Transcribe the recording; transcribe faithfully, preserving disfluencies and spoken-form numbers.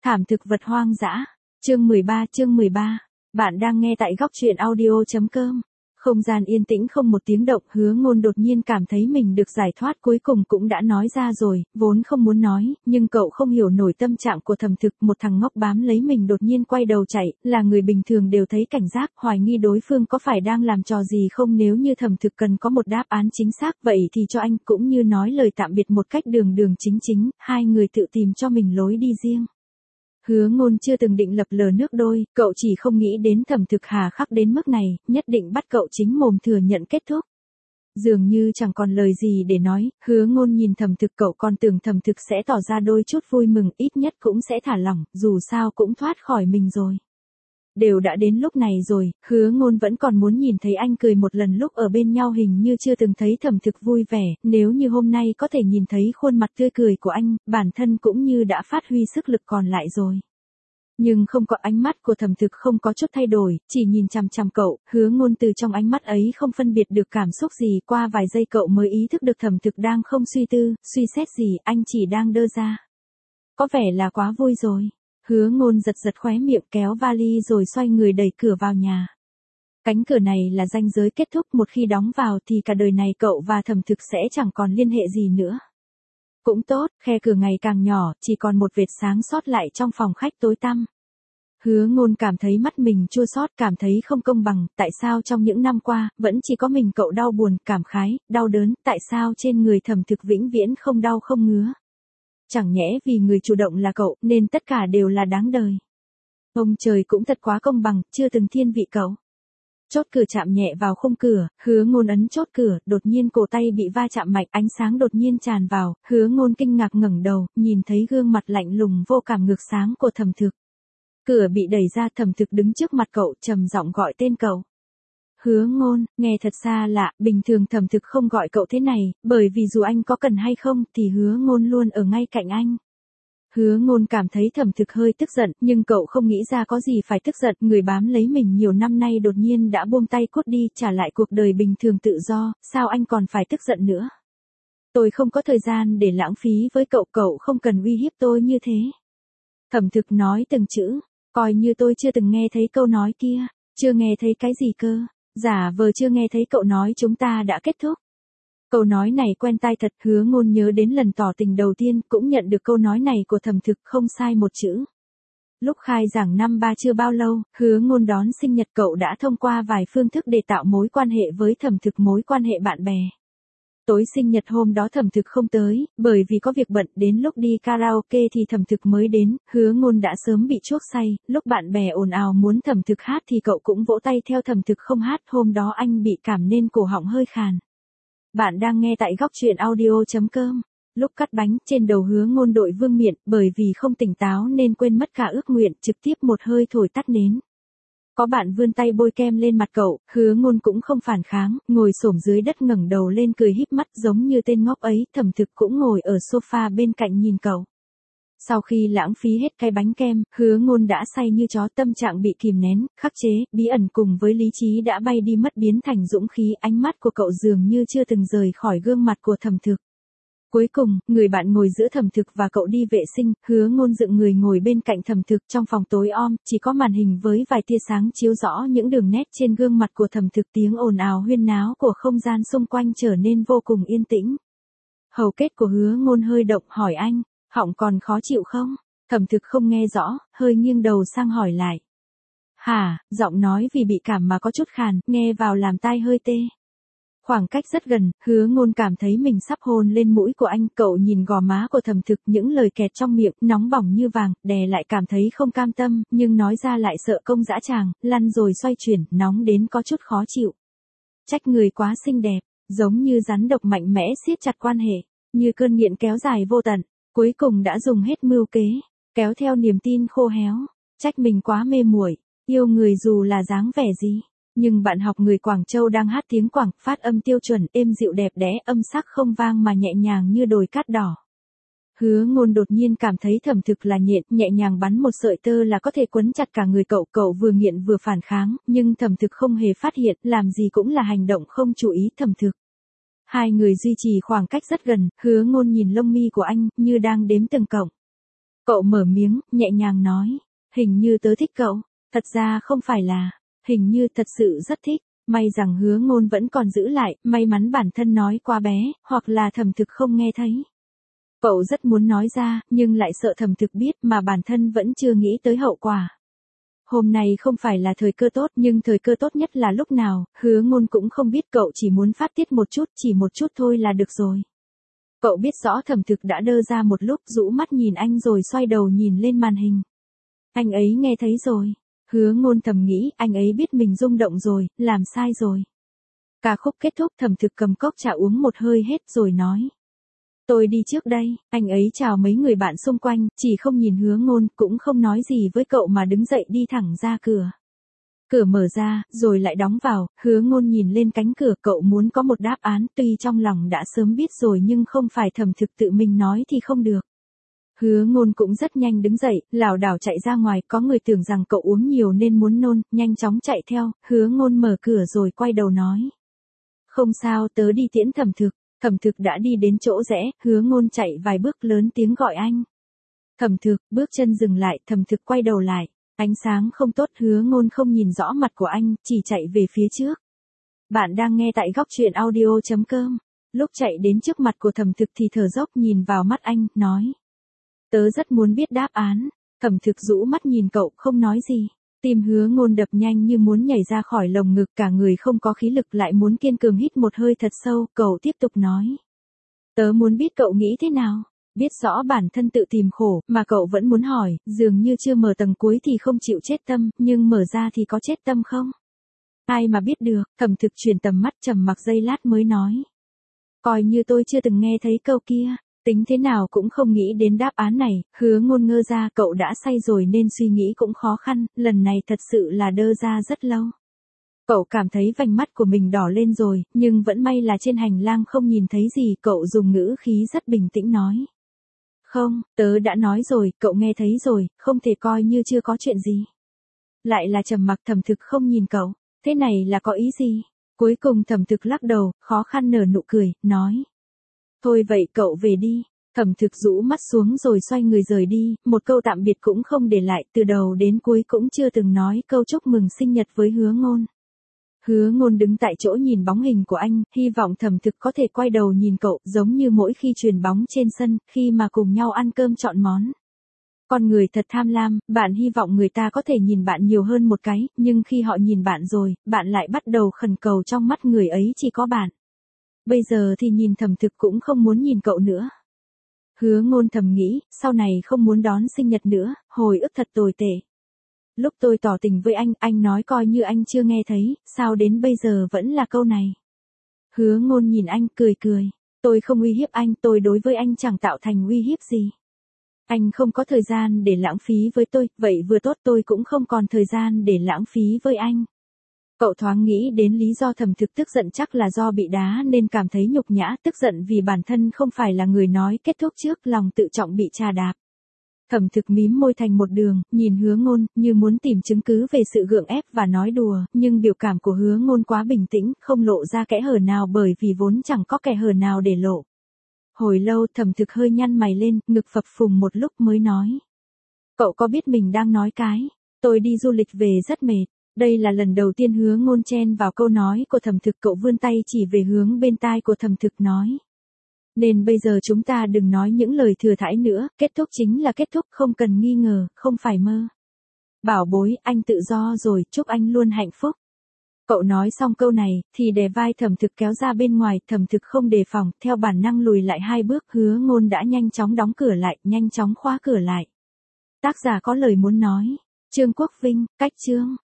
Thảm thực vật hoang dã. Chương mười ba, chương mười ba. Bạn đang nghe tại góc truyện audio chấm com. Không gian yên tĩnh không một tiếng động, Hứa Ngôn đột nhiên cảm thấy mình được giải thoát, cuối cùng cũng đã nói ra rồi, vốn không muốn nói, nhưng cậu không hiểu nổi tâm trạng của Thẩm Thực, một thằng ngốc bám lấy mình đột nhiên quay đầu chạy, là người bình thường đều thấy cảnh giác, hoài nghi đối phương có phải đang làm trò gì không, nếu như Thẩm Thực cần có một đáp án chính xác, vậy thì cho anh, cũng như nói lời tạm biệt một cách đường đường chính chính, hai người tự tìm cho mình lối đi riêng. Hứa Ngôn chưa từng định lập lờ nước đôi, cậu chỉ không nghĩ đến Thẩm Thực hà khắc đến mức này, nhất định bắt cậu chính mồm thừa nhận kết thúc. Dường như chẳng còn lời gì để nói, Hứa Ngôn nhìn Thẩm Thực, cậu còn tưởng Thẩm Thực sẽ tỏ ra đôi chút vui mừng, ít nhất cũng sẽ thả lỏng, dù sao cũng thoát khỏi mình rồi. Đều đã đến lúc này rồi, Hứa Ngôn vẫn còn muốn nhìn thấy anh cười một lần, lúc ở bên nhau hình như chưa từng thấy Thẩm Thực vui vẻ, nếu như hôm nay có thể nhìn thấy khuôn mặt tươi cười của anh, bản thân cũng như đã phát huy sức lực còn lại rồi. Nhưng không có, ánh mắt của Thẩm Thực không có chút thay đổi, chỉ nhìn chằm chằm cậu, Hứa Ngôn từ trong ánh mắt ấy không phân biệt được cảm xúc gì, qua vài giây cậu mới ý thức được Thẩm Thực đang không suy tư, suy xét gì, anh chỉ đang đơ ra. Có vẻ là quá vui rồi. Hứa Ngôn giật giật khóe miệng, kéo vali rồi xoay người đẩy cửa vào nhà. Cánh cửa này là ranh giới kết thúc, một khi đóng vào thì cả đời này cậu và Thẩm Thực sẽ chẳng còn liên hệ gì nữa. Cũng tốt, khe cửa ngày càng nhỏ, chỉ còn một vệt sáng sót lại trong phòng khách tối tăm. Hứa Ngôn cảm thấy mắt mình chua xót, cảm thấy không công bằng, tại sao trong những năm qua, vẫn chỉ có mình cậu đau buồn, cảm khái, đau đớn, tại sao trên người Thẩm Thực vĩnh viễn không đau không ngứa. Chẳng nhẽ vì người chủ động là cậu, nên tất cả đều là đáng đời. Ông trời cũng thật quá công bằng, chưa từng thiên vị cậu. Chốt cửa chạm nhẹ vào khung cửa, Hứa Ngôn ấn chốt cửa, đột nhiên cổ tay bị va chạm mạnh, ánh sáng đột nhiên tràn vào, Hứa Ngôn kinh ngạc ngẩng đầu, nhìn thấy gương mặt lạnh lùng vô cảm ngược sáng của Thẩm Thực. Cửa bị đẩy ra, Thẩm Thực đứng trước mặt cậu, trầm giọng gọi tên cậu. Hứa Ngôn, nghe thật xa lạ, bình thường Thẩm Thực không gọi cậu thế này, bởi vì dù anh có cần hay không thì Hứa Ngôn luôn ở ngay cạnh anh. Hứa Ngôn cảm thấy Thẩm Thực hơi tức giận, nhưng cậu không nghĩ ra có gì phải tức giận, người bám lấy mình nhiều năm nay đột nhiên đã buông tay cút đi, trả lại cuộc đời bình thường tự do, sao anh còn phải tức giận nữa? Tôi không có thời gian để lãng phí với cậu, cậu không cần uy hiếp tôi như thế. Thẩm Thực nói từng chữ, coi như tôi chưa từng nghe thấy câu nói kia, chưa nghe thấy cái gì cơ. Giả vờ chưa nghe thấy cậu nói chúng ta đã kết thúc. Câu nói này quen tai thật, Hứa Ngôn nhớ đến lần tỏ tình đầu tiên, cũng nhận được câu nói này của Thẩm Thực, không sai một chữ. Lúc khai giảng năm ba chưa bao lâu, Hứa Ngôn đón sinh nhật, cậu đã thông qua vài phương thức để tạo mối quan hệ với Thẩm Thực, mối quan hệ bạn bè. Tối sinh nhật hôm đó Thẩm Thực không tới, bởi vì có việc bận, đến lúc đi karaoke thì Thẩm Thực mới đến, Hứa Ngôn đã sớm bị chuốc say, lúc bạn bè ồn ào muốn Thẩm Thực hát thì cậu cũng vỗ tay theo Thẩm Thực không hát, hôm đó anh bị cảm nên cổ họng hơi khàn. Bạn đang nghe tại góc truyện audio chấm com. Lúc cắt bánh, trên đầu Hứa Ngôn đội vương miện, bởi vì không tỉnh táo nên quên mất cả ước nguyện, trực tiếp một hơi thổi tắt nến. Có bạn vươn tay bôi kem lên mặt cậu, Hứa Ngôn cũng không phản kháng, ngồi xổm dưới đất ngẩng đầu lên cười híp mắt giống như tên ngốc ấy, Thẩm Thực cũng ngồi ở sofa bên cạnh nhìn cậu. Sau khi lãng phí hết cái bánh kem, Hứa Ngôn đã say như chó, tâm trạng bị kìm nén, khắc chế, bí ẩn cùng với lý trí đã bay đi mất, biến thành dũng khí, ánh mắt của cậu dường như chưa từng rời khỏi gương mặt của Thẩm Thực. Cuối cùng, người bạn ngồi giữa Thẩm Thực và cậu đi vệ sinh, Hứa Ngôn dựng người ngồi bên cạnh Thẩm Thực, trong phòng tối om, chỉ có màn hình với vài tia sáng chiếu rõ những đường nét trên gương mặt của Thẩm Thực, tiếng ồn ào huyên náo của không gian xung quanh trở nên vô cùng yên tĩnh. Hầu kết của Hứa Ngôn hơi động, hỏi anh, họng còn khó chịu không? Thẩm Thực không nghe rõ, hơi nghiêng đầu sang hỏi lại. Hả, giọng nói vì bị cảm mà có chút khàn, nghe vào làm tai hơi tê. Khoảng cách rất gần, Hứa Ngôn cảm thấy mình sắp hôn lên mũi của anh, cậu nhìn gò má của Thẩm Thực, những lời kẹt trong miệng, nóng bỏng như vàng, đè lại cảm thấy không cam tâm, nhưng nói ra lại sợ công dã tràng, lăn rồi xoay chuyển, nóng đến có chút khó chịu. Trách người quá xinh đẹp, giống như rắn độc mạnh mẽ siết chặt quan hệ, như cơn nghiện kéo dài vô tận, cuối cùng đã dùng hết mưu kế, kéo theo niềm tin khô héo, trách mình quá mê muội, yêu người dù là dáng vẻ gì. Nhưng bạn học người Quảng Châu đang hát tiếng Quảng, phát âm tiêu chuẩn, êm dịu đẹp đẽ, âm sắc không vang mà nhẹ nhàng như đồi cát đỏ. Hứa Ngôn đột nhiên cảm thấy Thẩm Thực là nhện, nhẹ nhàng bắn một sợi tơ là có thể quấn chặt cả người cậu, cậu vừa nghiện vừa phản kháng, nhưng Thẩm Thực không hề phát hiện, làm gì cũng là hành động không chú ý Thẩm Thực. Hai người duy trì khoảng cách rất gần, Hứa Ngôn nhìn lông mi của anh, như đang đếm từng cọng. Cậu mở miếng, nhẹ nhàng nói. Hình như tớ thích cậu. Thật ra không phải là. Hình như thật sự rất thích. May rằng Hứa Ngôn vẫn còn giữ lại, may mắn bản thân nói quá bé, hoặc là Thẩm Thực không nghe thấy. Cậu rất muốn nói ra, nhưng lại sợ Thẩm Thực biết mà bản thân vẫn chưa nghĩ tới hậu quả. Hôm nay không phải là thời cơ tốt, nhưng thời cơ tốt nhất là lúc nào, Hứa Ngôn cũng không biết, cậu chỉ muốn phát tiết một chút, chỉ một chút thôi là được rồi. Cậu biết rõ Thẩm Thực đã đơ ra một lúc, rũ mắt nhìn anh rồi xoay đầu nhìn lên màn hình. Anh ấy nghe thấy rồi. Hứa Ngôn thầm nghĩ, anh ấy biết mình rung động rồi, làm sai rồi. Ca khúc kết thúc, Thẩm Thực cầm cốc trà uống một hơi hết rồi nói. Tôi đi trước đây. Anh ấy chào mấy người bạn xung quanh, chỉ không nhìn Hứa Ngôn, cũng không nói gì với cậu mà đứng dậy đi thẳng ra cửa. Cửa mở ra, rồi lại đóng vào, Hứa Ngôn nhìn lên cánh cửa, cậu muốn có một đáp án, tuy trong lòng đã sớm biết rồi nhưng không phải Thẩm Thực tự mình nói thì không được. Hứa Ngôn cũng rất nhanh đứng dậy, lảo đảo chạy ra ngoài, có người tưởng rằng cậu uống nhiều nên muốn nôn, nhanh chóng chạy theo, Hứa Ngôn mở cửa rồi quay đầu nói. Không sao, tớ đi tiễn Thẩm Thực. Thẩm Thực đã đi đến chỗ rẽ, Hứa Ngôn chạy vài bước lớn tiếng gọi anh. Thẩm Thực, bước chân dừng lại, Thẩm Thực quay đầu lại. Ánh sáng không tốt, Hứa Ngôn không nhìn rõ mặt của anh, chỉ chạy về phía trước. Bạn đang nghe tại góc truyện audio chấm com. Lúc chạy đến trước mặt của Thẩm Thực thì thở dốc nhìn vào mắt anh, nói. Tớ rất muốn biết đáp án. Thẩm Thực rũ mắt nhìn cậu, không nói gì. Tim Hứa Ngôn đập nhanh như muốn nhảy ra khỏi lồng ngực, cả người không có khí lực, lại muốn kiên cường hít một hơi thật sâu, cậu tiếp tục nói. Tớ muốn biết cậu nghĩ thế nào. Biết rõ bản thân tự tìm khổ, mà cậu vẫn muốn hỏi, dường như chưa mở tầng cuối thì không chịu chết tâm, nhưng mở ra thì có chết tâm không? Ai mà biết được. Thẩm Thực chuyển tầm mắt, trầm mặc giây lát mới nói. Coi như tôi chưa từng nghe thấy câu kia. Tính thế nào cũng không nghĩ đến đáp án này. Hứa Ngôn ngơ ra, cậu đã say rồi nên suy nghĩ cũng khó khăn, lần này thật sự là đơ ra rất lâu. Cậu cảm thấy vành mắt của mình đỏ lên rồi, nhưng vẫn may là trên hành lang không nhìn thấy gì, cậu dùng ngữ khí rất bình tĩnh nói. Không, tớ đã nói rồi, cậu nghe thấy rồi, không thể coi như chưa có chuyện gì. Lại là trầm mặc. Thẩm Thực không nhìn cậu, thế này là có ý gì? Cuối cùng Thẩm Thực lắc đầu, khó khăn nở nụ cười, nói. Thôi vậy cậu về đi. Thẩm Thực rũ mắt xuống rồi xoay người rời đi, một câu tạm biệt cũng không để lại, từ đầu đến cuối cũng chưa từng nói câu chúc mừng sinh nhật với Hứa Ngôn. Hứa Ngôn đứng tại chỗ nhìn bóng hình của anh, hy vọng Thẩm Thực có thể quay đầu nhìn cậu, giống như mỗi khi chuyền bóng trên sân, khi mà cùng nhau ăn cơm chọn món. Con người thật tham lam, bạn hy vọng người ta có thể nhìn bạn nhiều hơn một cái, nhưng khi họ nhìn bạn rồi, bạn lại bắt đầu khẩn cầu trong mắt người ấy chỉ có bạn. Bây giờ thì nhìn Thẩm Thực cũng không muốn nhìn cậu nữa. Hứa Ngôn thầm nghĩ, sau này không muốn đón sinh nhật nữa, hồi ức thật tồi tệ. Lúc tôi tỏ tình với anh, anh nói coi như anh chưa nghe thấy, sao đến bây giờ vẫn là câu này. Hứa Ngôn nhìn anh, cười cười. Tôi không uy hiếp anh, tôi đối với anh chẳng tạo thành uy hiếp gì. Anh không có thời gian để lãng phí với tôi, vậy vừa tốt, tôi cũng không còn thời gian để lãng phí với anh. Cậu thoáng nghĩ đến lý do Thẩm Thực tức giận, chắc là do bị đá nên cảm thấy nhục nhã, tức giận vì bản thân không phải là người nói kết thúc trước, lòng tự trọng bị trà đạp. Thẩm Thực mím môi thành một đường, nhìn Hứa Ngôn, như muốn tìm chứng cứ về sự gượng ép và nói đùa, nhưng biểu cảm của Hứa Ngôn quá bình tĩnh, không lộ ra kẽ hở nào bởi vì vốn chẳng có kẽ hở nào để lộ. Hồi lâu Thẩm Thực hơi nhăn mày lên, ngực phập phùng một lúc mới nói. Cậu có biết mình đang nói cái, tôi đi du lịch về rất mệt. Đây là lần đầu tiên Hứa Ngôn chen vào câu nói của Thẩm Thực, cậu vươn tay chỉ về hướng bên tai của Thẩm Thực nói. Nên bây giờ chúng ta đừng nói những lời thừa thãi nữa, kết thúc chính là kết thúc, không cần nghi ngờ, không phải mơ. Bảo bối, anh tự do rồi, chúc anh luôn hạnh phúc. Cậu nói xong câu này, thì đè vai Thẩm Thực kéo ra bên ngoài, Thẩm Thực không đề phòng, theo bản năng lùi lại hai bước, Hứa Ngôn đã nhanh chóng đóng cửa lại, nhanh chóng khóa cửa lại. Tác giả có lời muốn nói. Trương Quốc Vinh, cách chương.